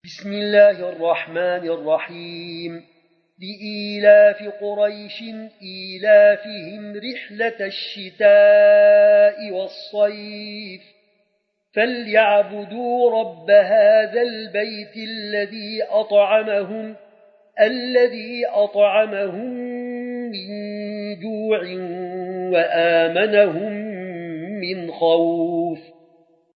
بسم الله الرحمن الرحيم لإيلاف قريش إيلافهم رحلة الشتاء والصيف فليعبدوا رب هذا البيت الذي أطعمهم من جوع وآمنهم من خوف